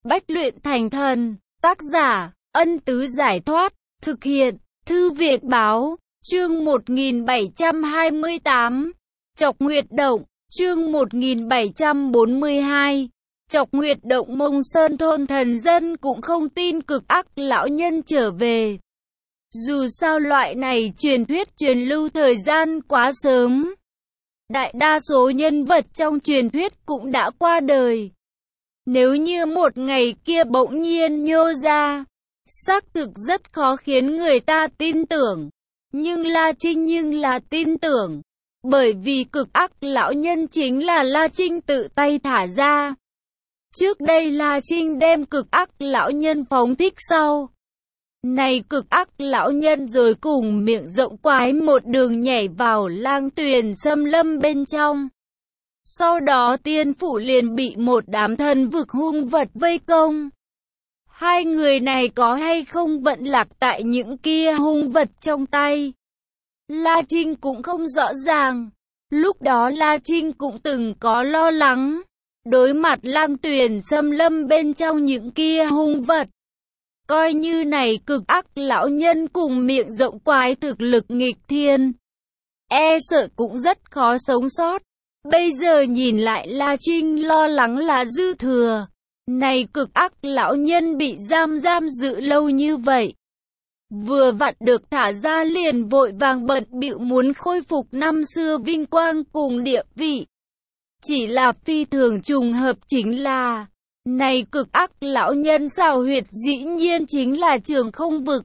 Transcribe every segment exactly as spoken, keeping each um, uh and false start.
Bách luyện thành thần. Tác giả, Ân Tứ Giải Thoát. Thực hiện, Thư Viện Báo. Chương một nghìn bảy trăm hai mươi tám. Chọc Nguyệt Động. Chương một nghìn bảy trăm bốn mươi hai. Chọc Nguyệt Động. Mông Sơn thôn thần dân cũng không tin cực ác lão nhân trở về. Dù sao loại này truyền thuyết truyền lưu thời gian quá sớm. Đại đa số nhân vật trong truyền thuyết cũng đã qua đời. Nếu như một ngày kia bỗng nhiên nhô ra, xác thực rất khó khiến người ta tin tưởng. Nhưng La Trinh nhưng là tin tưởng. Bởi vì cực ác lão nhân chính là La Trinh tự tay thả ra. Trước đây La Trinh đem cực ác lão nhân phóng thích sau. Này cực ác lão nhân rồi cùng miệng rộng quái một đường nhảy vào lang tuyền xâm lâm bên trong. Sau đó tiên phủ liền bị một đám thần vực hung vật vây công. Hai người này có hay không vận lạc tại những kia hung vật trong tay? La Trinh cũng không rõ ràng. Lúc đó La Trinh cũng từng có lo lắng. Đối mặt lang tuyền xâm lâm bên trong những kia hung vật. Coi như này cực ác lão nhân cùng miệng rộng quái thực lực nghịch thiên. E sợ cũng rất khó sống sót. Bây giờ nhìn lại La Trinh lo lắng là dư thừa. Này cực ác lão nhân bị giam giam giữ lâu như vậy. Vừa vặn được thả ra liền vội vàng bận bịu muốn khôi phục năm xưa vinh quang cùng địa vị. Chỉ là phi thường trùng hợp chính là, này cực ác lão nhân xảo huyệt dĩ nhiên chính là trường không vực.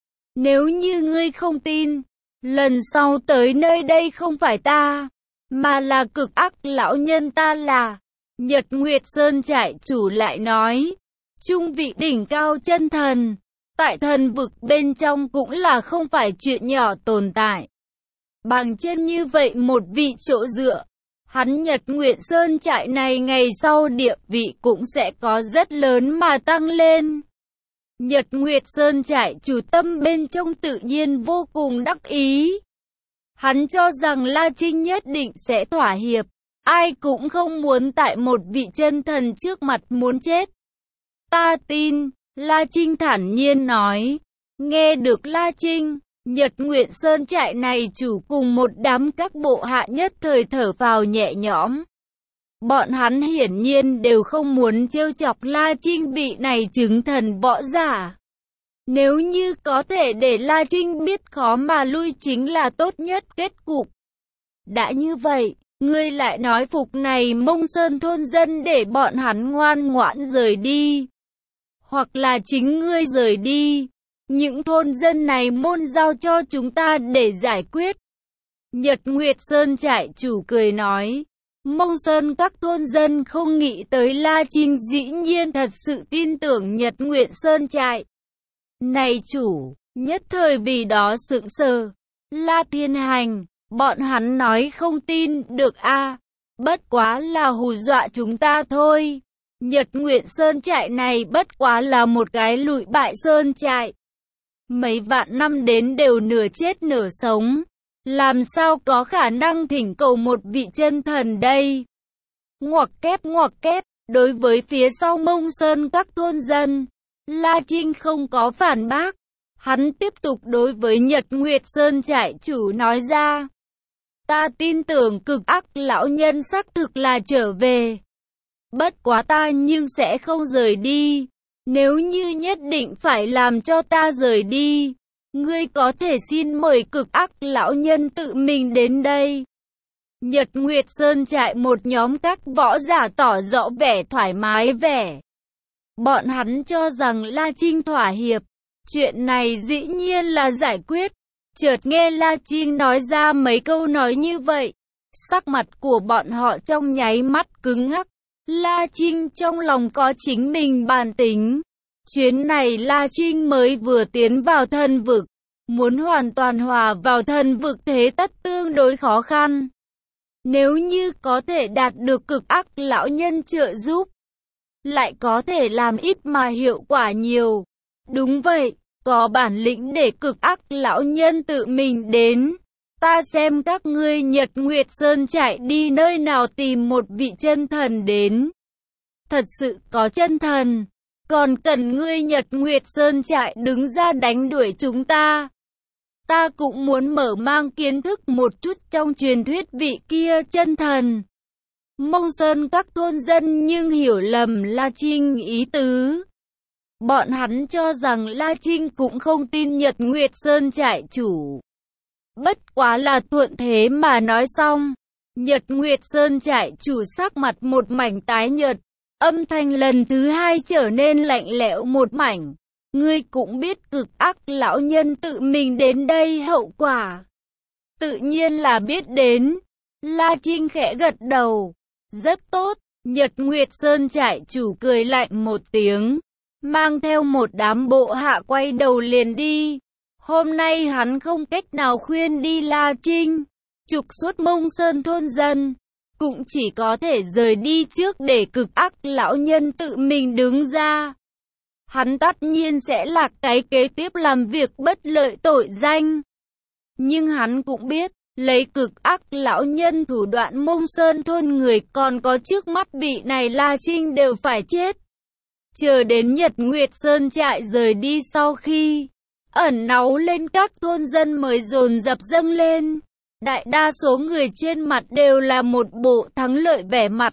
Nếu như ngươi không tin, lần sau tới nơi đây không phải ta, mà là cực ác lão nhân ta là. Nhật Nguyệt Sơn trại chủ lại nói, trung vị đỉnh cao chân thần, tại thần vực bên trong cũng là không phải chuyện nhỏ tồn tại. Bằng chân như vậy một vị chỗ dựa, hắn Nhật Nguyệt Sơn trại này ngày sau địa vị cũng sẽ có rất lớn mà tăng lên. Nhật Nguyệt Sơn trại chủ tâm bên trong tự nhiên vô cùng đắc ý. Hắn cho rằng La Trinh nhất định sẽ thỏa hiệp. Ai cũng không muốn tại một vị chân thần trước mặt muốn chết. Ta tin, La Trinh thản nhiên nói. Nghe được La Trinh, Nhật Nguyệt Sơn trại này chủ cùng một đám các bộ hạ nhất thời thở vào nhẹ nhõm. Bọn hắn hiển nhiên đều không muốn trêu chọc La Trinh bị này chứng thần võ giả. Nếu như có thể để La Trinh biết khó mà lui chính là tốt nhất kết cục. Đã như vậy, ngươi lại nói phục này Mông Sơn thôn dân để bọn hắn ngoan ngoãn rời đi. Hoặc là chính ngươi rời đi. Những thôn dân này môn giao cho chúng ta để giải quyết. Nhật Nguyệt Sơn trại chủ cười nói. Mông Sơn các thôn dân không nghĩ tới La Trinh dĩ nhiên thật sự tin tưởng Nhật Nguyệt Sơn trại. Này chủ, nhất thời vì đó sững sờ. La Thiên Hành, bọn hắn nói không tin được a, à, bất quá là hù dọa chúng ta thôi. Nhật Nguyệt Sơn trại này bất quá là một cái lụi bại sơn trại. Mấy vạn năm đến đều nửa chết nửa sống. Làm sao có khả năng thỉnh cầu một vị chân thần đây? Ngoặc kép ngoặc kép, đối với phía sau Mông Sơn các thôn dân, La Trinh không có phản bác. Hắn tiếp tục đối với Nhật Nguyệt Sơn trại chủ nói ra. Ta tin tưởng cực ác lão nhân xác thực là trở về. Bất quá ta nhưng sẽ không rời đi. Nếu như nhất định phải làm cho ta rời đi, ngươi có thể xin mời cực ác lão nhân tự mình đến đây. Nhật Nguyệt Sơn trại một nhóm các võ giả tỏ rõ vẻ thoải mái vẻ. Bọn hắn cho rằng La Trinh thỏa hiệp. Chuyện này dĩ nhiên là giải quyết. Chợt nghe La Trinh nói ra mấy câu nói như vậy. Sắc mặt của bọn họ trong nháy mắt cứng ngắc. La Trinh trong lòng có chính mình bàn tính. Chuyến này La Trinh mới vừa tiến vào thần vực. Muốn hoàn toàn hòa vào thần vực thế tất tương đối khó khăn. Nếu như có thể đạt được cực ác lão nhân trợ giúp, lại có thể làm ít mà hiệu quả nhiều. Đúng vậy, có bản lĩnh để cực ác lão nhân tự mình đến. Ta xem các ngươi Nhật Nguyệt Sơn chạy đi nơi nào tìm một vị chân thần đến. Thật sự có chân thần, còn cần ngươi Nhật Nguyệt Sơn Trại đứng ra đánh đuổi chúng ta. Ta cũng muốn mở mang kiến thức một chút trong truyền thuyết vị kia chân thần. Mông Sơn các thôn dân nhưng hiểu lầm La Trinh ý tứ. Bọn hắn cho rằng La Trinh cũng không tin Nhật Nguyệt Sơn Trại chủ. Bất quá là thuận thế mà nói xong. Nhật Nguyệt Sơn Trại chủ sắc mặt một mảnh tái nhợt, âm thanh lần thứ hai trở nên lạnh lẽo một mảnh. Ngươi cũng biết cực ác lão nhân tự mình đến đây hậu quả. Tự nhiên là biết đến. La Trinh khẽ gật đầu. Rất tốt. Nhật Nguyệt Sơn Trại chủ cười lạnh một tiếng, mang theo một đám bộ hạ quay đầu liền đi. Hôm nay hắn không cách nào khuyên đi La Trinh, trục xuất Mông Sơn thôn dân, cũng chỉ có thể rời đi trước để cực ác lão nhân tự mình đứng ra. Hắn tất nhiên sẽ là cái kế tiếp làm việc bất lợi tội danh. Nhưng hắn cũng biết, lấy cực ác lão nhân thủ đoạn Mông Sơn thôn người còn có trước mắt vị này La Trinh đều phải chết. Chờ đến Nhật Nguyệt Sơn Trại rời đi sau khi ẩn náu lên, các thôn dân mới dồn dập dâng lên. Đại đa số người trên mặt đều là một bộ thắng lợi vẻ mặt.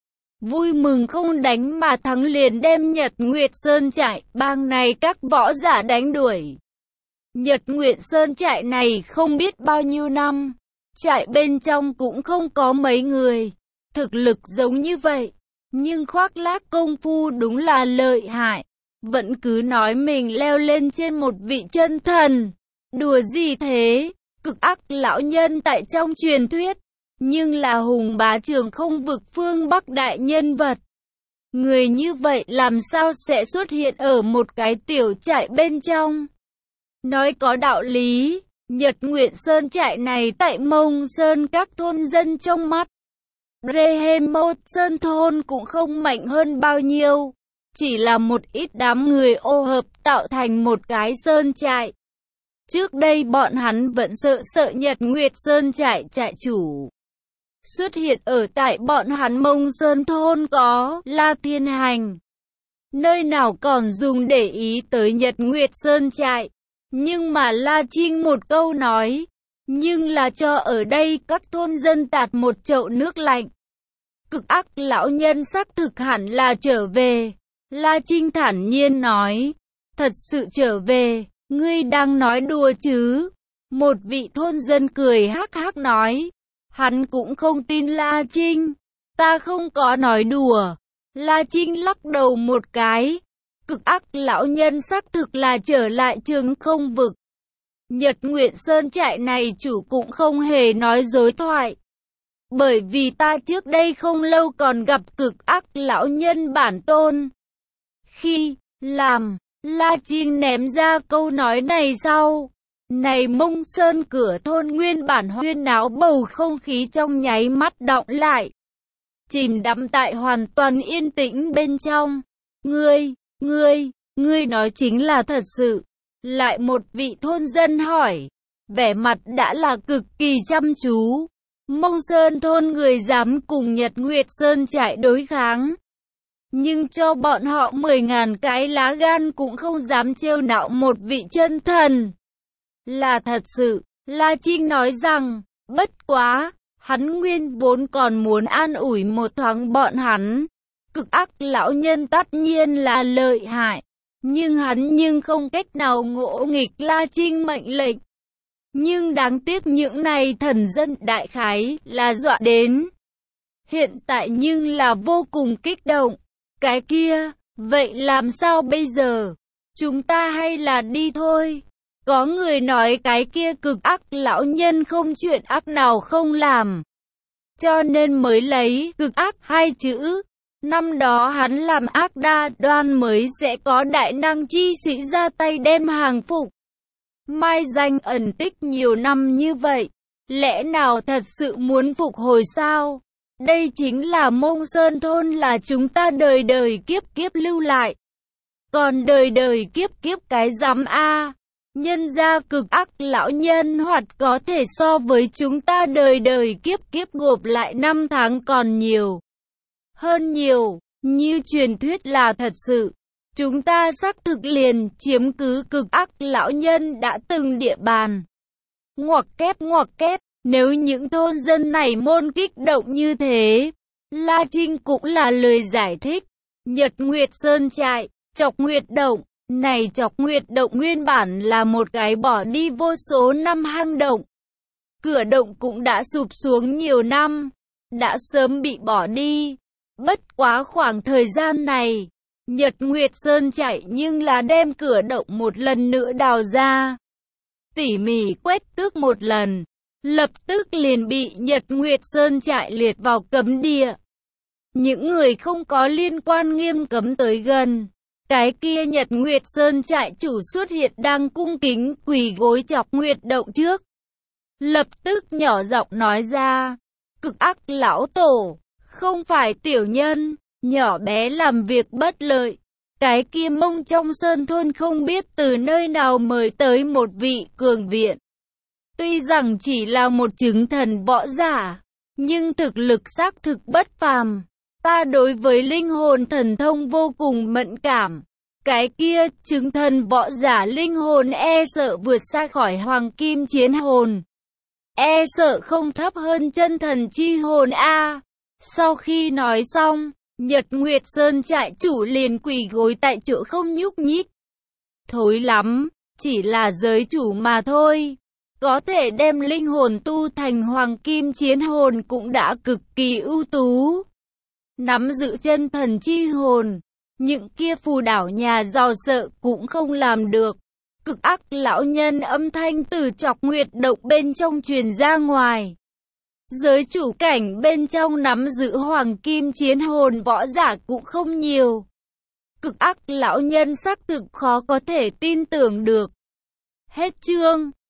Vui mừng không đánh mà thắng liền đem Nhật Nguyệt Sơn Trại bang này các võ giả đánh đuổi. Nhật Nguyệt Sơn Trại này không biết bao nhiêu năm, trại bên trong cũng không có mấy người, thực lực giống như vậy, nhưng khoác lác công phu đúng là lợi hại, vẫn cứ nói mình leo lên trên một vị chân thần. Đùa gì thế, cực ác lão nhân tại trong truyền thuyết, nhưng là hùng bá trường không vực phương Bắc đại nhân vật. Người như vậy làm sao sẽ xuất hiện ở một cái tiểu trại bên trong? Nói có đạo lý, Nhật Nguyệt Sơn Trại này tại Mông Sơn các thôn dân trong mắt Rehemot Sơn thôn cũng không mạnh hơn bao nhiêu, chỉ là một ít đám người ô hợp tạo thành một cái sơn trại. Trước đây bọn hắn vẫn sợ sợ Nhật Nguyệt Sơn Trại trại chủ xuất hiện ở tại bọn hắn Mông Sơn thôn có La Thiên Hành, nơi nào còn dùng để ý tới Nhật Nguyệt Sơn Trại. Nhưng mà La Trinh một câu nói, nhưng là cho ở đây các thôn dân tạt một chậu nước lạnh. Cực ác lão nhân xác thực hẳn là trở về. La Trinh thản nhiên nói, thật sự trở về, ngươi đang nói đùa chứ? Một vị thôn dân cười hắc hắc nói, hắn cũng không tin La Trinh, ta không có nói đùa. La Trinh lắc đầu một cái, cực ác lão nhân xác thực là trở lại trường không vực. Nhật Nguyệt Sơn Trại này chủ cũng không hề nói dối thoại. Bởi vì ta trước đây không lâu còn gặp cực ác lão nhân bản tôn. Khi làm, La Trinh ném ra câu nói này sau. Này Mông Sơn cửa thôn nguyên bản huyên náo, bầu không khí trong nháy mắt đọng lại, chìm đắm tại hoàn toàn yên tĩnh bên trong. Ngươi, ngươi, ngươi nói chính là thật sự? Lại một vị thôn dân hỏi, vẻ mặt đã là cực kỳ chăm chú. Mông Sơn thôn người dám cùng Nhật Nguyệt Sơn Trại đối kháng, nhưng cho bọn họ mười ngàn cái lá gan cũng không dám trêu nạo một vị chân thần. Là thật sự, La Trinh nói rằng, bất quá, hắn nguyên vốn còn muốn an ủi một thoáng bọn hắn. Cực ác lão nhân tất nhiên là lợi hại, nhưng hắn nhưng không cách nào ngỗ nghịch La Trinh mệnh lệnh. Nhưng đáng tiếc những này thần dân đại khái là dọa đến. Hiện tại nhưng là vô cùng kích động. Cái kia, vậy làm sao bây giờ? Chúng ta hay là đi thôi? Có người nói cái kia cực ác lão nhân không chuyện ác nào không làm, cho nên mới lấy cực ác hai chữ. Năm đó hắn làm ác đa đoan mới sẽ có đại năng chi sĩ ra tay đem hàng phục. Mai danh ẩn tích nhiều năm như vậy, lẽ nào thật sự muốn phục hồi sao? Đây chính là Mông Sơn thôn là chúng ta đời đời kiếp kiếp lưu lại. Còn đời đời kiếp kiếp cái rắm a, nhân gia cực ác lão nhân hoặc có thể so với chúng ta đời đời kiếp kiếp gộp lại năm tháng còn nhiều hơn nhiều. Như truyền thuyết là thật sự, Chúng ta xác thực liền chiếm cứ cực ác lão nhân đã từng địa bàn. Ngoặc kép ngoặc kép, nếu những thôn dân này môn kích động như thế, La Trinh cũng là lời giải thích. Nhật Nguyệt Sơn Trại, Chọc Nguyệt Động, này Chọc Nguyệt Động nguyên bản là một cái bỏ đi vô số năm hang động. Cửa động cũng đã sụp xuống nhiều năm, đã sớm bị bỏ đi. Bất quá khoảng thời gian này, Nhật Nguyệt Sơn Trại nhưng là đem cửa động một lần nữa đào ra. Tỉ mỉ quét tước một lần, lập tức liền bị Nhật Nguyệt Sơn Trại liệt vào cấm địa. Những người không có liên quan nghiêm cấm tới gần. Cái kia Nhật Nguyệt Sơn Trại chủ xuất hiện đang cung kính quỳ gối Chọc Nguyệt Động trước. Lập tức nhỏ giọng nói ra, cực ác lão tổ, không phải tiểu nhân, nhỏ bé làm việc bất lợi. Cái kia Mông trong sơn thôn không biết từ nơi nào mời tới một vị cường viện. Tuy rằng chỉ là một chứng thần võ giả, nhưng thực lực xác thực bất phàm. Ta đối với linh hồn thần thông vô cùng mẫn cảm. Cái kia chứng thần võ giả linh hồn e sợ vượt xa khỏi hoàng kim chiến hồn. E sợ không thấp hơn chân thần chi hồn a. Sau khi nói xong, Nhật Nguyệt Sơn Trại chủ liền quỳ gối tại chỗ không nhúc nhích. Thối lắm, chỉ là giới chủ mà thôi. Có thể đem linh hồn tu thành hoàng kim chiến hồn cũng đã cực kỳ ưu tú. Nắm giữ chân thần chi hồn, những kia phù đảo nhà giàu sợ cũng không làm được. Cực ác lão nhân âm thanh từ Chọc Nguyệt Động bên trong truyền ra ngoài. Giới chủ cảnh bên trong nắm giữ hoàng kim chiến hồn võ giả cũng không nhiều. Cực ác lão nhân xác thực khó có thể tin tưởng được. Hết chương.